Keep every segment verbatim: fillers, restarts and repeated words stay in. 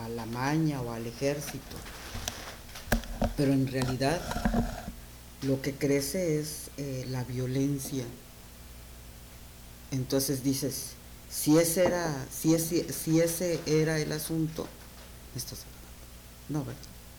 a la maña o al ejército, pero en realidad lo que crece es eh, la violencia. Entonces dices, si ese era, si ese, si ese era el asunto, esto se... no, ¿verdad?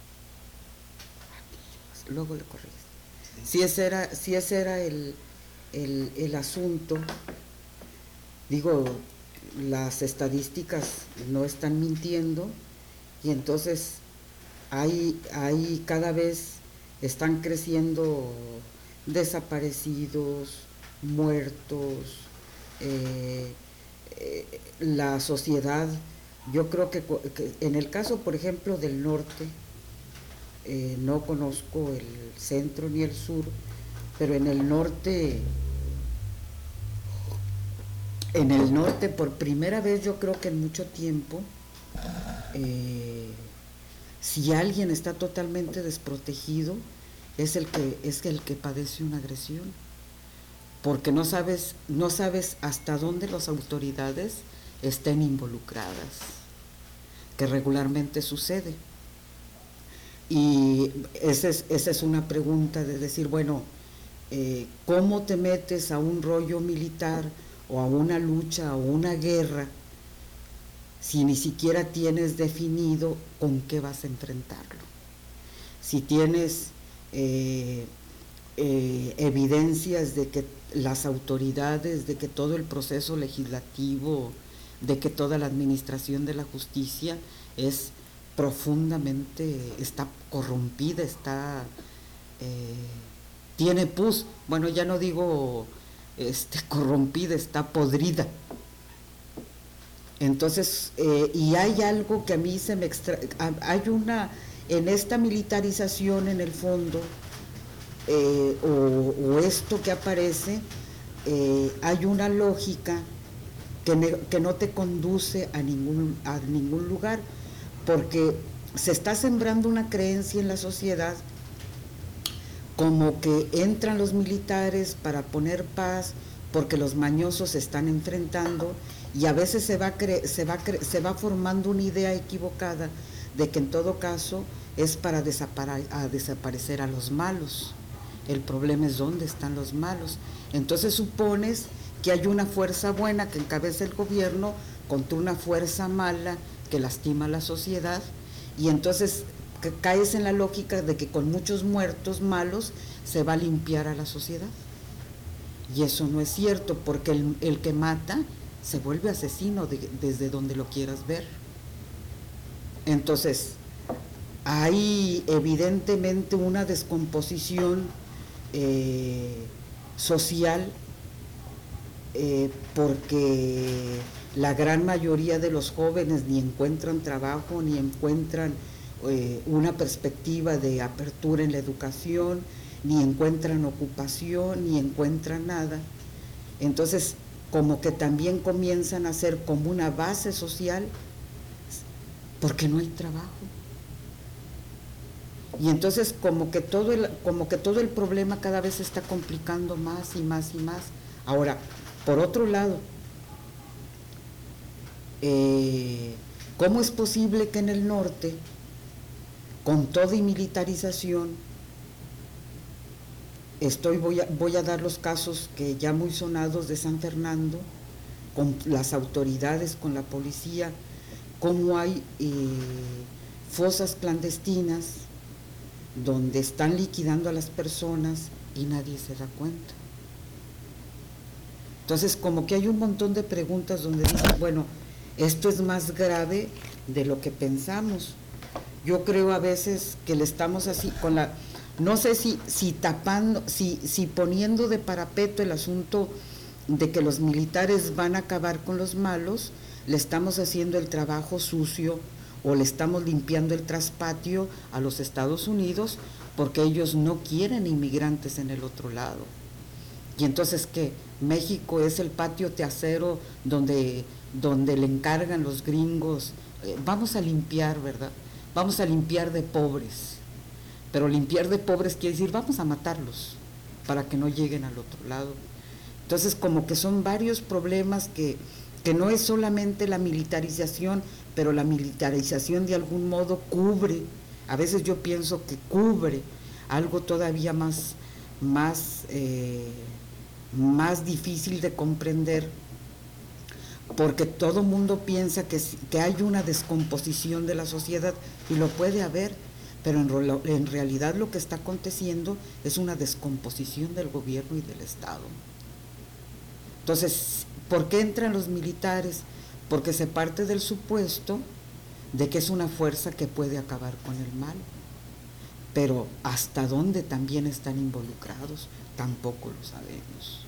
Luego le corriges. Si ese era, si ese era el, el, el asunto, digo, las estadísticas no están mintiendo, y entonces hay, hay cada vez están creciendo desaparecidos, muertos, eh, eh, la sociedad. Yo creo que, que en el caso, por ejemplo, del norte, eh, no conozco el centro ni el sur, pero en el norte, en el norte por primera vez yo creo que en mucho tiempo, eh, si alguien está totalmente desprotegido, es el que, es el que padece una agresión, porque no sabes, no sabes hasta dónde las autoridades estén involucradas, que regularmente sucede. Y esa es, esa es una pregunta de decir, bueno, eh, ¿cómo te metes a un rollo militar o a una lucha o una guerra si ni siquiera tienes definido con qué vas a enfrentarlo? Si tienes eh, eh, evidencias de que las autoridades, de que todo el proceso legislativo, de que toda la administración de la justicia es profundamente, está corrompida, está, eh, tiene pus, bueno, ya no digo este, corrompida, está podrida. Entonces, eh, y hay algo que a mí se me extra... hay una, en esta militarización en el fondo, eh, o, o esto que aparece, eh, hay una lógica que, ne, que no te conduce a ningún, a ningún lugar, porque se está sembrando una creencia en la sociedad como que entran los militares para poner paz porque los mañosos se están enfrentando, y a veces se va, cre se, va cre se va formando una idea equivocada de que en todo caso es para desapare a desaparecer a los malos. El problema es dónde están los malos. Entonces supones que hay una fuerza buena que encabeza el gobierno contra una fuerza mala que lastima a la sociedad, y entonces caes en la lógica de que con muchos muertos malos se va a limpiar a la sociedad, y eso no es cierto, porque el, el que mata se vuelve asesino de, desde donde lo quieras ver. Entonces hay evidentemente una descomposición eh, social, eh, porque la gran mayoría de los jóvenes ni encuentran trabajo, ni encuentran eh, una perspectiva de apertura en la educación, ni encuentran ocupación, ni encuentran nada. Entonces, como que también comienzan a ser como una base social, porque no hay trabajo. Y entonces como que todo el, como que todo el problema cada vez se está complicando más y más y más. Ahora, por otro lado, Eh, ¿cómo es posible que en el norte, con toda y militarización, estoy, voy, a, voy a dar los casos que ya muy sonados de San Fernando, con las autoridades, con la policía, cómo hay eh, fosas clandestinas donde están liquidando a las personas y nadie se da cuenta? Entonces, como que hay un montón de preguntas donde dicen, bueno, esto es más grave de lo que pensamos. Yo creo a veces que le estamos así con la, no sé si, si tapando, si, si poniendo de parapeto el asunto de que los militares van a acabar con los malos, le estamos haciendo el trabajo sucio o le estamos limpiando el traspatio a los Estados Unidos, porque ellos no quieren inmigrantes en el otro lado. Y entonces, ¿qué? México es el patio trasero donde, donde le encargan los gringos, eh, vamos a limpiar, ¿verdad? Vamos a limpiar de pobres, pero limpiar de pobres quiere decir vamos a matarlos para que no lleguen al otro lado. Entonces, como que son varios problemas que, que no es solamente la militarización, pero la militarización de algún modo cubre, a veces yo pienso que cubre algo todavía más, más, eh, más difícil de comprender, porque todo mundo piensa que, que hay una descomposición de la sociedad, y lo puede haber, pero en, en realidad lo que está aconteciendo es una descomposición del gobierno y del Estado. Entonces, ¿por qué entran los militares? Porque se parte del supuesto de que es una fuerza que puede acabar con el mal, pero hasta dónde también están involucrados tampoco lo sabemos.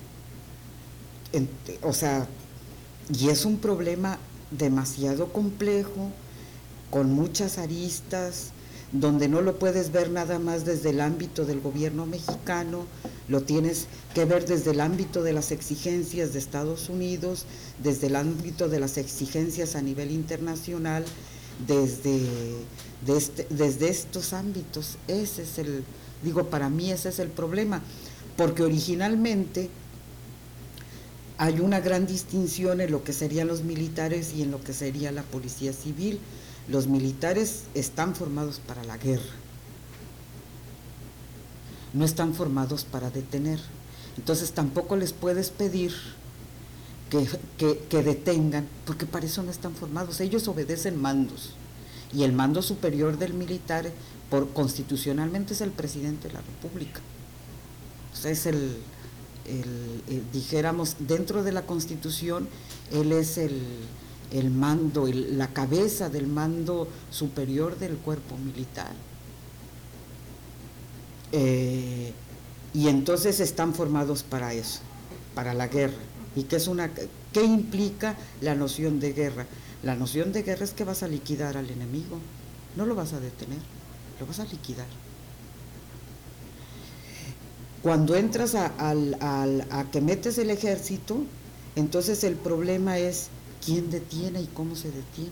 O sea, y es un problema demasiado complejo, con muchas aristas, donde no lo puedes ver nada más desde el ámbito del gobierno mexicano, lo tienes que ver desde el ámbito de las exigencias de Estados Unidos, desde el ámbito de las exigencias a nivel internacional, desde, de este, desde estos ámbitos. Ese es el, digo, para mí ese es el problema, porque originalmente hay una gran distinción en lo que serían los militares y en lo que sería la policía civil. Los militares están formados para la guerra, no están formados para detener. Entonces tampoco les puedes pedir que, que, que detengan, porque para eso no están formados. Ellos obedecen mandos, y el mando superior del militar por, constitucionalmente es el presidente de la República. O sea, es el, el, el dijéramos, dentro de la Constitución, él es el el mando, el, la cabeza del mando superior del cuerpo militar. Eh, y entonces están formados para eso, para la guerra. ¿Y qué es una, qué implica la noción de guerra? La noción de guerra es que vas a liquidar al enemigo, no lo vas a detener, lo vas a liquidar. Cuando entras a, a, a, a que metes el ejército, entonces el problema es ¿quién detiene y cómo se detiene?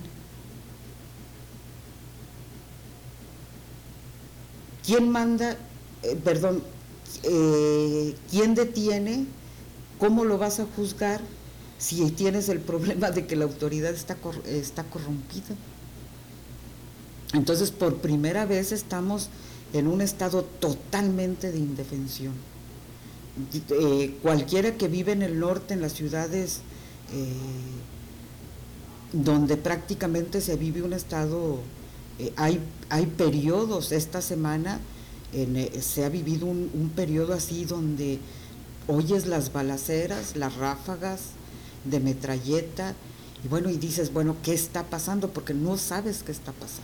¿Quién manda, eh, perdón, eh, quién detiene? ¿Cómo lo vas a juzgar si tienes el problema de que la autoridad está, cor, está corrompida? Entonces, por primera vez estamos en un estado totalmente de indefensión. Eh, cualquiera que vive en el norte, en las ciudades, eh, donde prácticamente se vive un estado, eh, hay, hay periodos, esta semana en, eh, se ha vivido un, un periodo así donde oyes las balaceras, las ráfagas de metralleta, y bueno, y dices, bueno, ¿qué está pasando? Porque no sabes qué está pasando.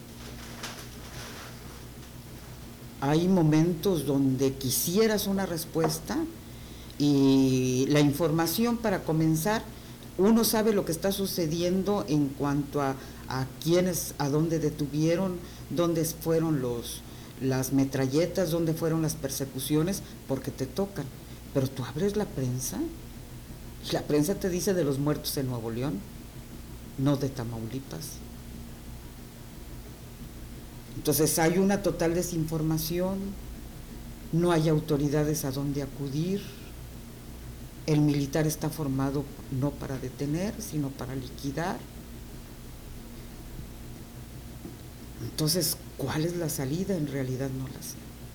Hay momentos donde quisieras una respuesta, y la información, para comenzar, uno sabe lo que está sucediendo en cuanto a, a quiénes, a dónde detuvieron, dónde fueron los, las metralletas, dónde fueron las persecuciones, porque te tocan. Pero tú abres la prensa, y la prensa te dice de los muertos en Nuevo León, no de Tamaulipas. Entonces hay una total desinformación, no hay autoridades a dónde acudir. El militar está formado no para detener, sino para liquidar. Entonces, ¿cuál es la salida? En realidad no la sé.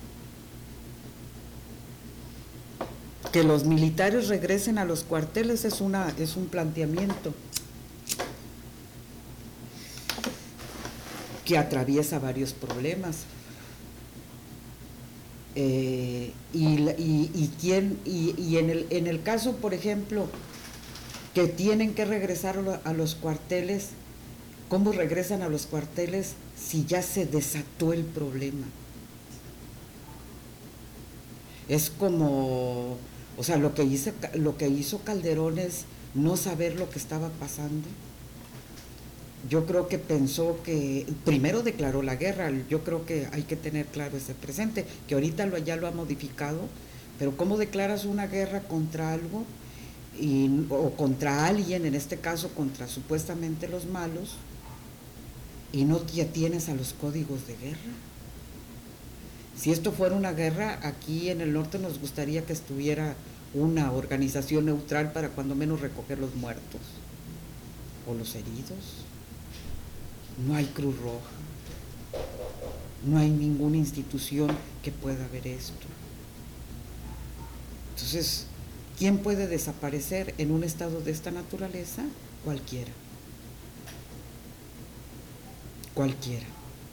Que los militares regresen a los cuarteles es, una, es un planteamiento que atraviesa varios problemas. Eh, y, y, y, quién, y, y en, el, en el caso, por ejemplo, que tienen que regresar a los cuarteles, ¿cómo regresan a los cuarteles si ya se desató el problema? Es como, o sea, lo que hizo, lo que hizo Calderón es no saber lo que estaba pasando. Yo creo que pensó que, primero declaró la guerra, yo creo que hay que tener claro ese presente, que ahorita lo, ya lo ha modificado, pero ¿cómo declaras una guerra contra algo y, o contra alguien, en este caso contra supuestamente los malos, y no te atienes a los códigos de guerra? Si esto fuera una guerra, aquí en el norte nos gustaría que estuviera una organización neutral para cuando menos recoger los muertos o los heridos. no hay Cruz Roja, no hay ninguna institución que pueda ver esto. Entonces, ¿quién puede desaparecer en un estado de esta naturaleza? Cualquiera. Cualquiera.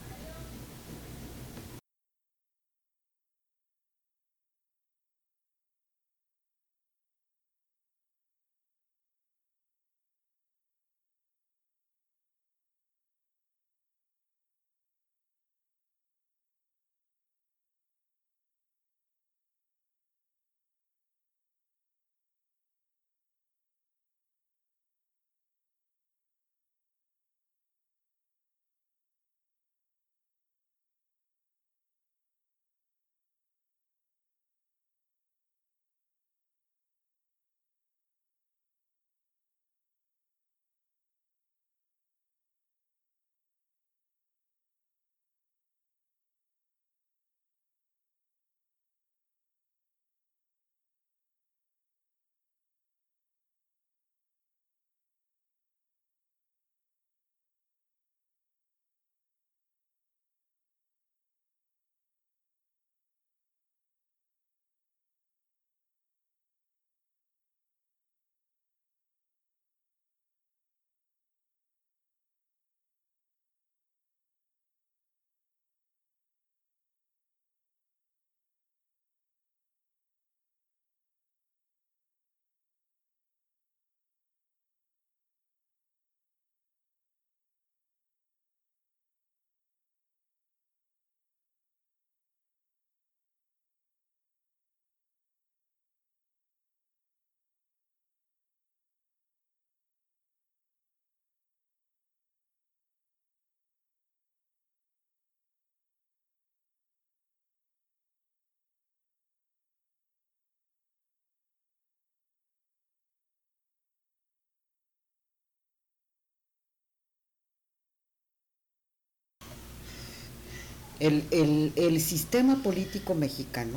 El, el, el sistema político mexicano,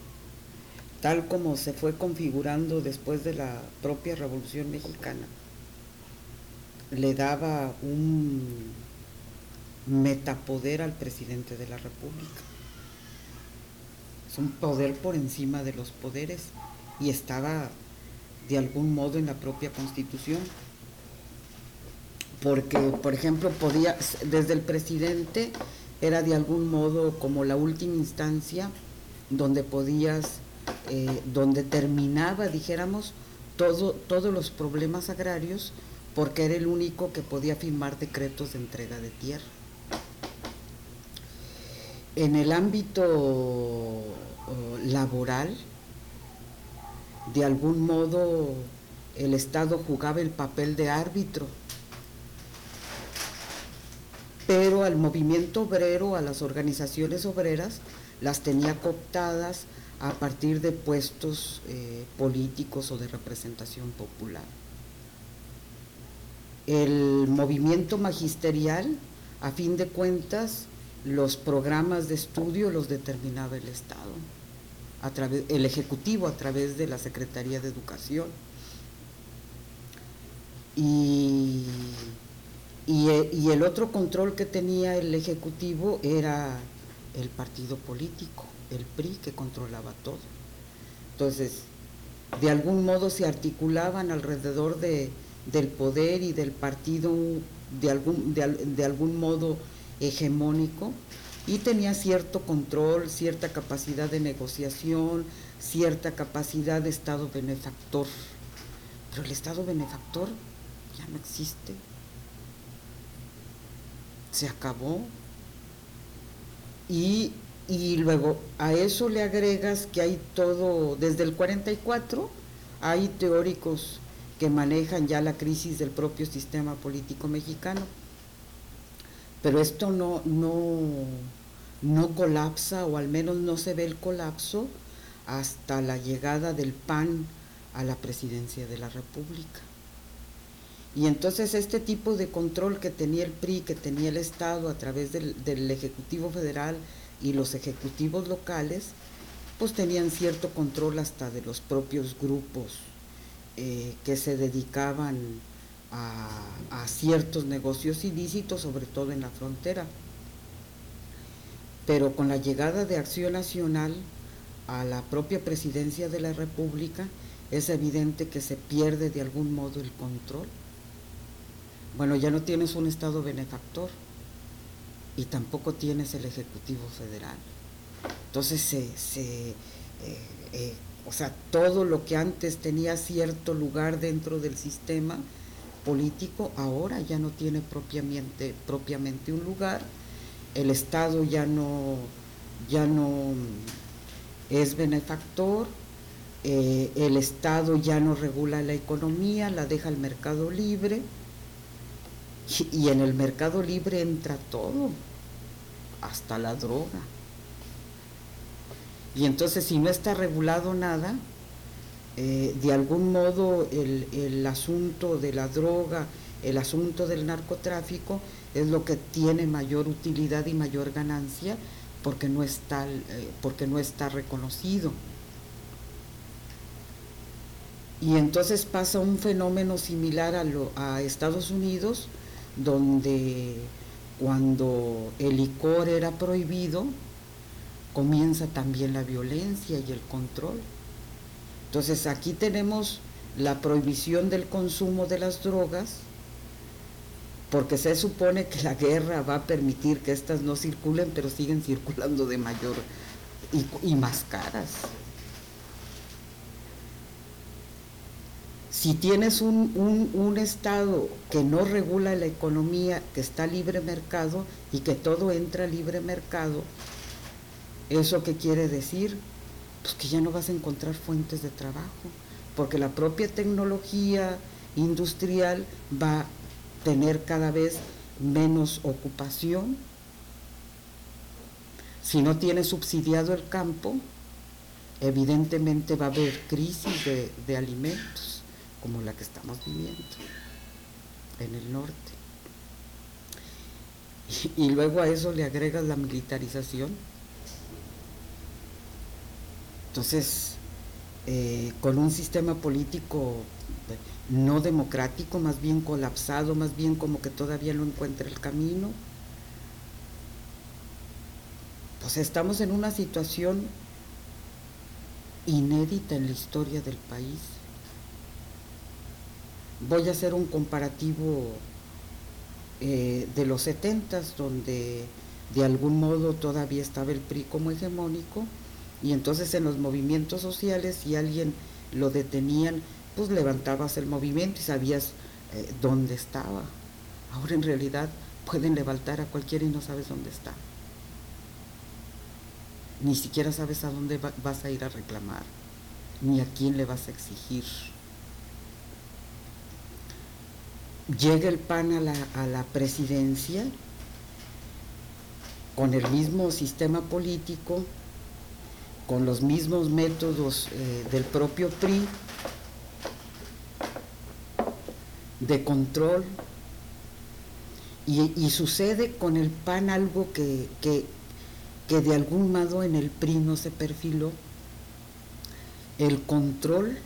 tal como se fue configurando después de la propia Revolución Mexicana, le daba un metapoder al presidente de la República. Es un poder por encima de los poderes y estaba de algún modo en la propia Constitución. Porque, por ejemplo, podía, desde el presidente era de algún modo como la última instancia donde podías, eh, donde terminaba, dijéramos, todo, todos los problemas agrarios, porque era el único que podía firmar decretos de entrega de tierra. En el ámbito uh, laboral, de algún modo el Estado jugaba el papel de árbitro, pero al movimiento obrero, a las organizaciones obreras, las tenía cooptadas a partir de puestos eh, políticos o de representación popular. El movimiento magisterial, a fin de cuentas, los programas de estudio los determinaba el Estado, a través, el Ejecutivo a través de la Secretaría de Educación. Y, y, y el otro control que tenía el Ejecutivo era el partido político, el P R I, que controlaba todo. Entonces, de algún modo se articulaban alrededor de, del poder y del partido de algún, de, de algún modo hegemónico, y tenía cierto control, cierta capacidad de negociación, cierta capacidad de Estado benefactor. Pero el Estado benefactor ya no existe. Se acabó. Y, y luego a eso le agregas que hay todo, desde el cuarenta y cuatro hay teóricos que manejan ya la crisis del propio sistema político mexicano. Pero esto no, no, no colapsa, o al menos no se ve el colapso hasta la llegada del P A N a la presidencia de la República. Y entonces este tipo de control que tenía el P R I, que tenía el Estado a través del, del Ejecutivo Federal y los ejecutivos locales, pues tenían cierto control hasta de los propios grupos eh, que se dedicaban a, a ciertos negocios ilícitos, sobre todo en la frontera. Pero con la llegada de Acción Nacional a la propia presidencia de la República, es evidente que se pierde de algún modo el control. Bueno, ya no tienes un Estado benefactor y tampoco tienes el Ejecutivo Federal. Entonces, se, se, eh, eh, o sea, todo lo que antes tenía cierto lugar dentro del sistema político, ahora ya no tiene propiamente, propiamente un lugar. El Estado ya no, ya no es benefactor, eh, el Estado ya no regula la economía, la deja al mercado libre, y, y en el mercado libre entra todo, hasta la droga. Y entonces, si no está regulado nada, eh, de algún modo el, el asunto de la droga, el asunto del narcotráfico es lo que tiene mayor utilidad y mayor ganancia, porque no está, eh, porque no está reconocido. Y entonces pasa un fenómeno similar a, lo, a Estados Unidos, donde cuando el licor era prohibido, comienza también la violencia y el control. Entonces aquí tenemos la prohibición del consumo de las drogas, porque se supone que la guerra va a permitir que estas no circulen, pero siguen circulando de mayor y, y más caras. Si tienes un, un, un Estado que no regula la economía, que está libre mercado y que todo entra a libre mercado, ¿eso qué quiere decir? Pues que ya no vas a encontrar fuentes de trabajo, porque la propia tecnología industrial va a tener cada vez menos ocupación. Si no tienes subsidiado el campo, evidentemente va a haber crisis de, de alimentos, como la que estamos viviendo en el norte. Y, y luego a eso le agregas la militarización. Entonces, eh, con un sistema político no democrático, más bien colapsado, más bien como que todavía no encuentra el camino, pues estamos en una situación inédita en la historia del país. Voy a hacer un comparativo eh, de los setentas, donde de algún modo todavía estaba el P R I como hegemónico, y entonces en los movimientos sociales, si alguien lo detenían, pues levantabas el movimiento y sabías eh, dónde estaba. Ahora en realidad pueden levantar a cualquiera y no sabes dónde está. Ni siquiera sabes a dónde va, vas a ir a reclamar, ni a quién le vas a exigir. Llega el P A N a la, a la presidencia con el mismo sistema político, con los mismos métodos eh, del propio P R I, de control, y, y sucede con el P A N algo que, que, que de algún modo en el P R I no se perfiló: el control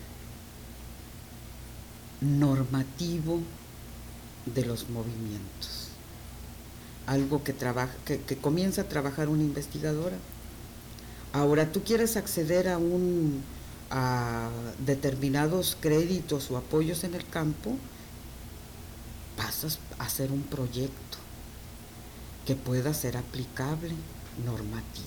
normativo de los movimientos, algo que, trabaja, que, que comienza a trabajar una investigadora. Ahora tú quieres acceder a, un, a determinados créditos o apoyos en el campo, pasas a hacer un proyecto que pueda ser aplicable, normativo.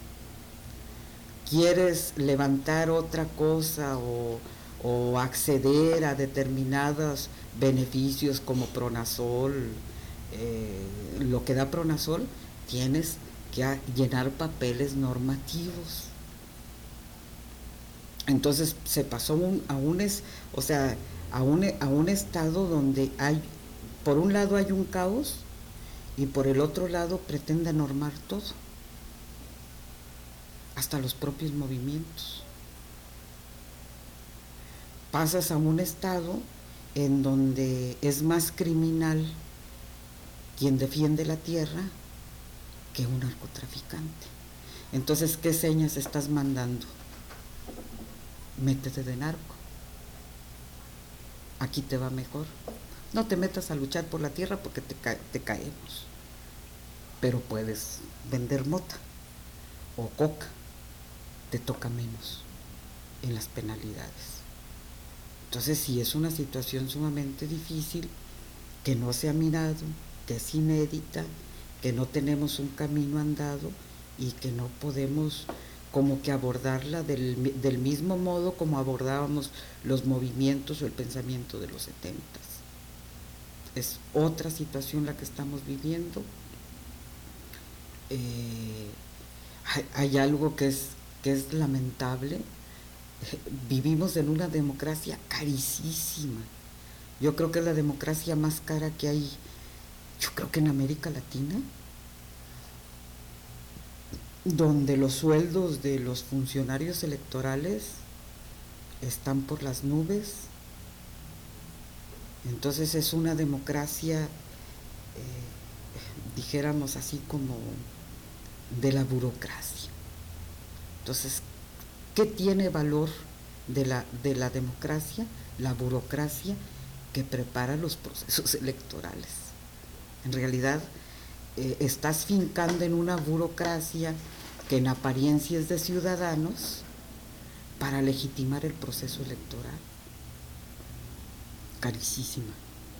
Quieres levantar otra cosa o, o acceder a determinados beneficios como Pronasol, eh, lo que da Pronasol, tienes que llenar papeles normativos. Entonces se pasó un, a un es, o sea, a un, a un estado donde hay, por un lado hay un caos y por el otro lado pretende normar todo, hasta los propios movimientos. Pasas a un estado en donde es más criminal quien defiende la tierra que un narcotraficante. Entonces, ¿qué señas estás mandando? Métete de narco, aquí te va mejor. no te metas a luchar por la tierra porque te, ca te caemos, pero puedes vender mota o coca, te toca menos en las penalidades. Entonces sí es una situación sumamente difícil, que no se ha mirado, que es inédita, que no tenemos un camino andado y que no podemos como que abordarla del, del mismo modo como abordábamos los movimientos o el pensamiento de los setentas. Es otra situación la que estamos viviendo. Eh, hay, hay algo que es, que es lamentable. Vivimos en una democracia carísima. Yo creo que es la democracia más cara que hay, yo creo que en América Latina, donde los sueldos de los funcionarios electorales están por las nubes. Entonces es una democracia, eh, dijéramos así, como de la burocracia. Entonces, ¿qué tiene valor de la, de la democracia? La burocracia que prepara los procesos electorales. En realidad, eh, estás fincando en una burocracia que en apariencia es de ciudadanos para legitimar el proceso electoral. Carísima.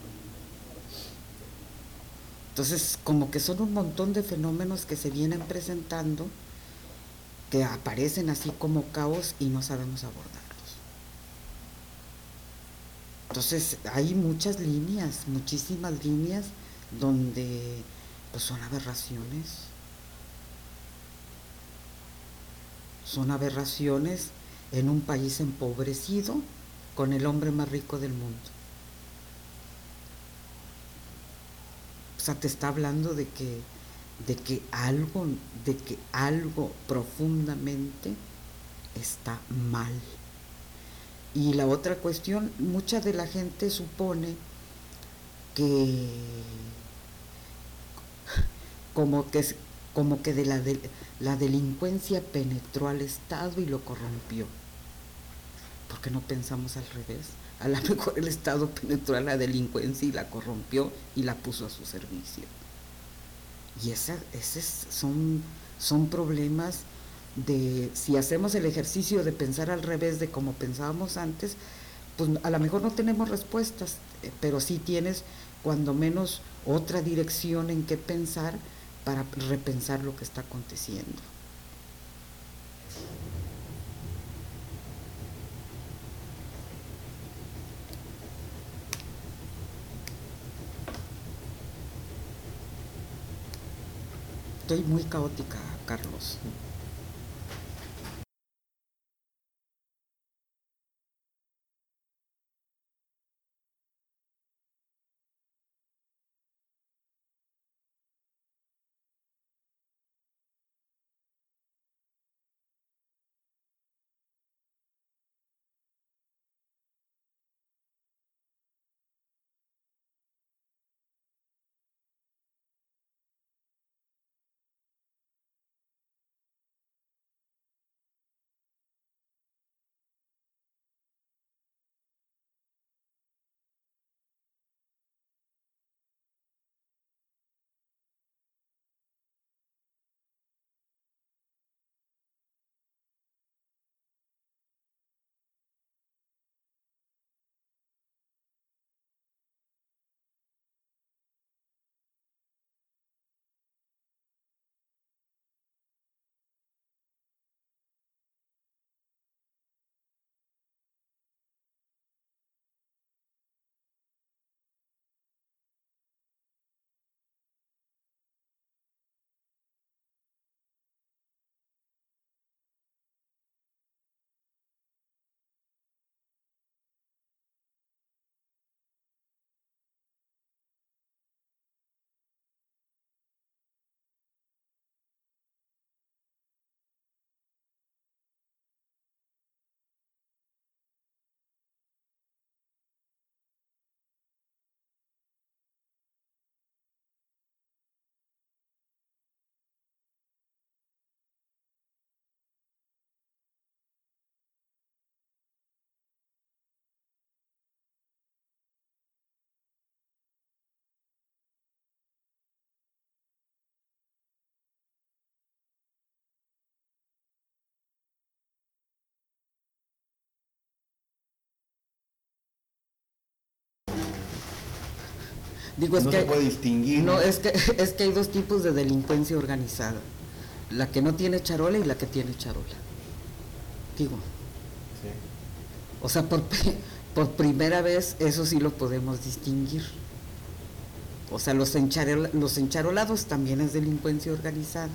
Entonces, como que son un montón de fenómenos que se vienen presentando, que aparecen así como caos y no sabemos abordarlos. Entonces, hay muchas líneas, muchísimas líneas donde pues son aberraciones. Son aberraciones en un país empobrecido con el hombre más rico del mundo. O sea, te está hablando de que, de que algo, de que algo profundamente está mal. Y la otra cuestión, mucha de la gente supone que como que, como que de la, de la delincuencia penetró al Estado y lo corrompió. ¿Por qué no pensamos al revés? A lo mejor el Estado penetró a la delincuencia y la corrompió y la puso a su servicio. Y esa, esos son, son problemas de, si hacemos el ejercicio de pensar al revés de como pensábamos antes, pues a lo mejor no tenemos respuestas, pero sí tienes cuando menos otra dirección en qué pensar para repensar lo que está aconteciendo. Estoy muy caótica, Carlos. Digo, es no que se puede distinguir. No, es que es que hay dos tipos de delincuencia organizada, la que no tiene charola y la que tiene charola. Digo, Sí. o sea, por, por primera vez eso sí lo podemos distinguir. O sea, los, encharola, los encharolados también es delincuencia organizada.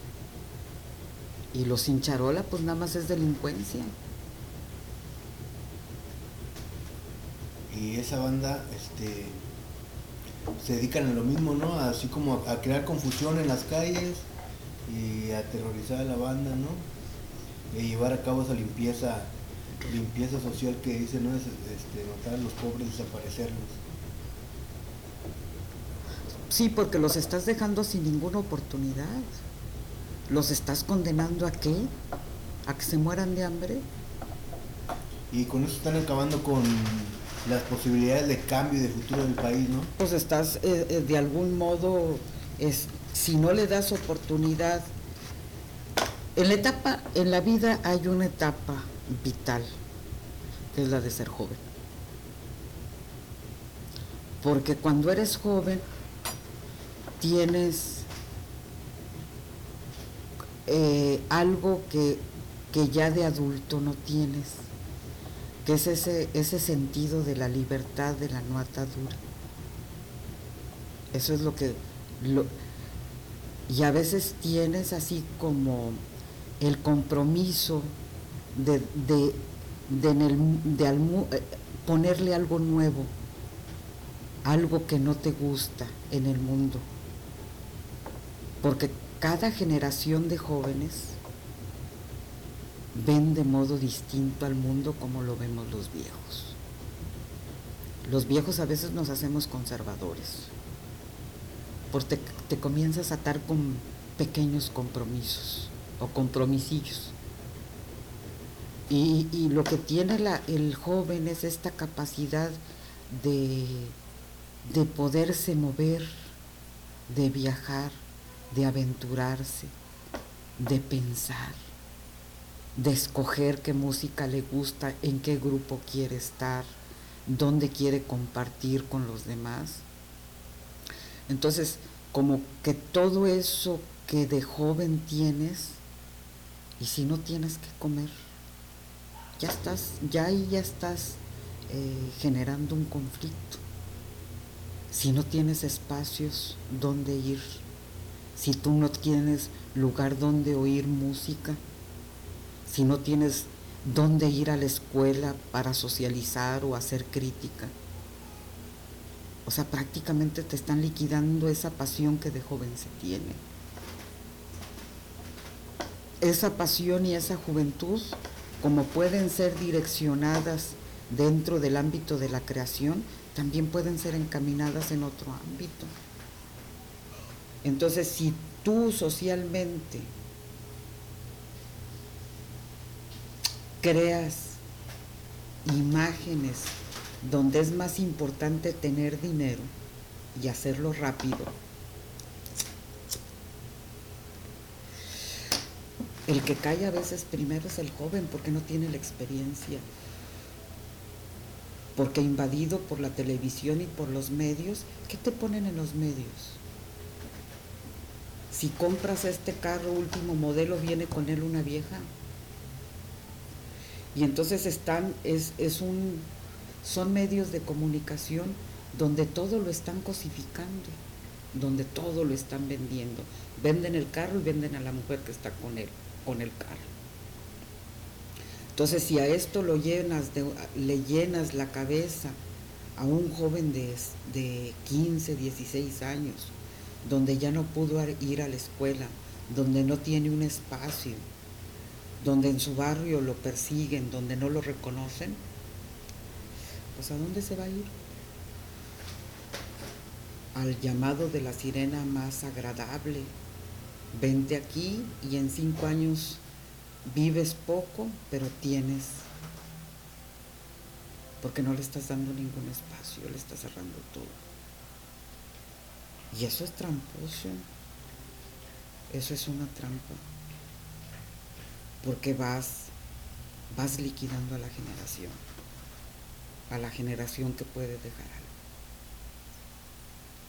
Y los sin charola, pues nada más es delincuencia. Y esa banda, este, se dedican a lo mismo, ¿no? Así como a, a crear confusión en las calles y a aterrorizar a la banda, ¿no? Y llevar a cabo esa limpieza, limpieza social que dice, ¿no? Es, este, notar a los pobres, desaparecerlos. Sí, porque los estás dejando sin ninguna oportunidad. ¿Los estás condenando a qué? ¿A que se mueran de hambre? Y con eso están acabando con las posibilidades de cambio y de futuro del país, ¿no? Pues estás eh, eh, de algún modo, es, si no le das oportunidad, en la etapa, en la vida hay una etapa vital, que es la de ser joven. Porque cuando eres joven, tienes eh, algo que, que ya de adulto no tienes, que es ese, ese sentido de la libertad, de la no atadura. Eso es lo que... Lo, y a veces tienes así como el compromiso de, de, de, en el, de almu, eh, ponerle algo nuevo, algo que no te gusta en el mundo. Porque cada generación de jóvenes ven de modo distinto al mundo como lo vemos los viejos. Los viejos a veces nos hacemos conservadores, porque te, te comienzas a atar con pequeños compromisos o compromisillos. Y, y lo que tiene la, el joven es esta capacidad de, de poderse mover, de viajar, de aventurarse, de pensar, de escoger qué música le gusta, en qué grupo quiere estar, dónde quiere compartir con los demás. Entonces, como que todo eso que de joven tienes, y si no tienes que comer, ya estás, ya ahí ya estás eh, generando un conflicto. Si no tienes espacios donde ir, si tú no tienes lugar donde oír música, si no tienes dónde ir a la escuela para socializar o hacer crítica, o sea, prácticamente te están liquidando esa pasión que de joven se tiene. Esa pasión y esa juventud, como pueden ser direccionadas dentro del ámbito de la creación, también pueden ser encaminadas en otro ámbito. Entonces, si tú socialmente creas imágenes donde es más importante tener dinero y hacerlo rápido, el que cae a veces primero es el joven, porque no tiene la experiencia, porque invadido por la televisión y por los medios. ¿Qué te ponen en los medios? Si compras este carro último modelo, viene con él una vieja. Y entonces están, es, es un, son medios de comunicación donde todo lo están cosificando, donde todo lo están vendiendo. Venden el carro y venden a la mujer que está con él, con el carro. Entonces, si a esto lo llenas de, le llenas la cabeza a un joven de, de quince, dieciséis años, donde ya no pudo ir a la escuela, donde no tiene un espacio, donde en su barrio lo persiguen, donde no lo reconocen, pues ¿a dónde se va a ir? Al llamado de la sirena más agradable. Vente aquí y en cinco años vives poco, pero tienes, porque no le estás dando ningún espacio, le estás cerrando todo. Y eso es tramposo, eso es una trampa, porque vas, vas liquidando a la generación, a la generación que puede dejar algo.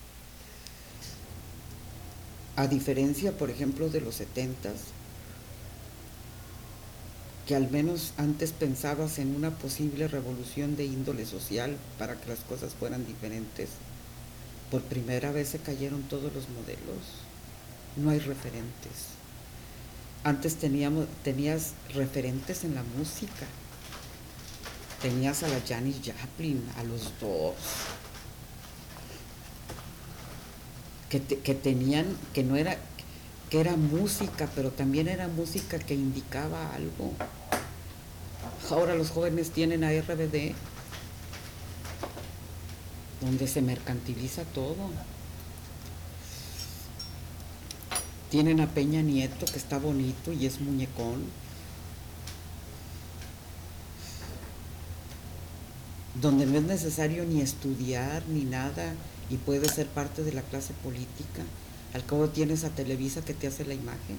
A diferencia, por ejemplo, de los setentas, que al menos antes pensabas en una posible revolución de índole social para que las cosas fueran diferentes. Por primera vez se cayeron todos los modelos, no hay referentes. Antes teníamos, tenías referentes en la música, tenías a la Janis Joplin, a los Doors, que, te, que tenían, que no era, que era música, pero también era música que indicaba algo. Ahora los jóvenes tienen a R B D, donde se mercantiliza todo. Tienen a Peña Nieto, que está bonito y es muñecón. Donde no es necesario ni estudiar ni nada y puedes ser parte de la clase política. Al cabo tienes a Televisa que te hace la imagen.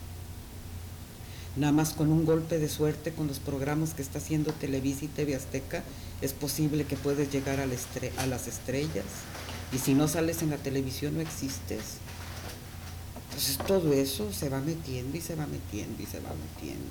Nada más con un golpe de suerte con los programas que está haciendo Televisa y T V Azteca es posible que puedes llegar a, la estre- a las estrellas. Y si no sales en la televisión no existes. Entonces todo eso se va metiendo y se va metiendo y se va metiendo.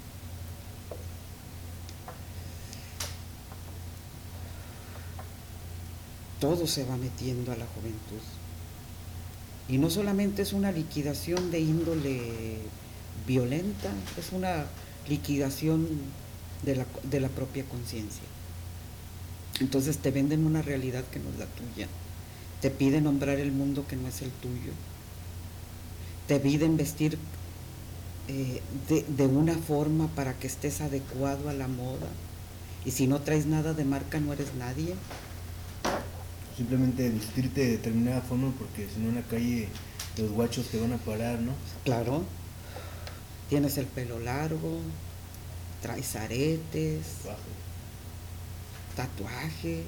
Todo se va metiendo a la juventud. Y no solamente es una liquidación de índole violenta, es una liquidación de la, de la propia conciencia. Entonces te venden una realidad que no es la tuya, te piden nombrar el mundo que no es el tuyo, te piden vestir eh, de, de una forma para que estés adecuado a la moda, y si no traes nada de marca no eres nadie. Simplemente vestirte de determinada forma porque si no en la calle los guachos te van a parar, ¿no? Claro, tienes el pelo largo, traes aretes, tatuaje,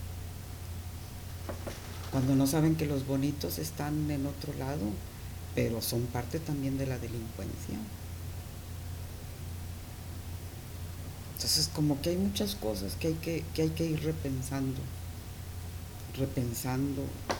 cuando no saben que los bonitos están en otro lado, pero son parte también de la delincuencia. Entonces como que hay muchas cosas que hay que, que hay que ir repensando, repensando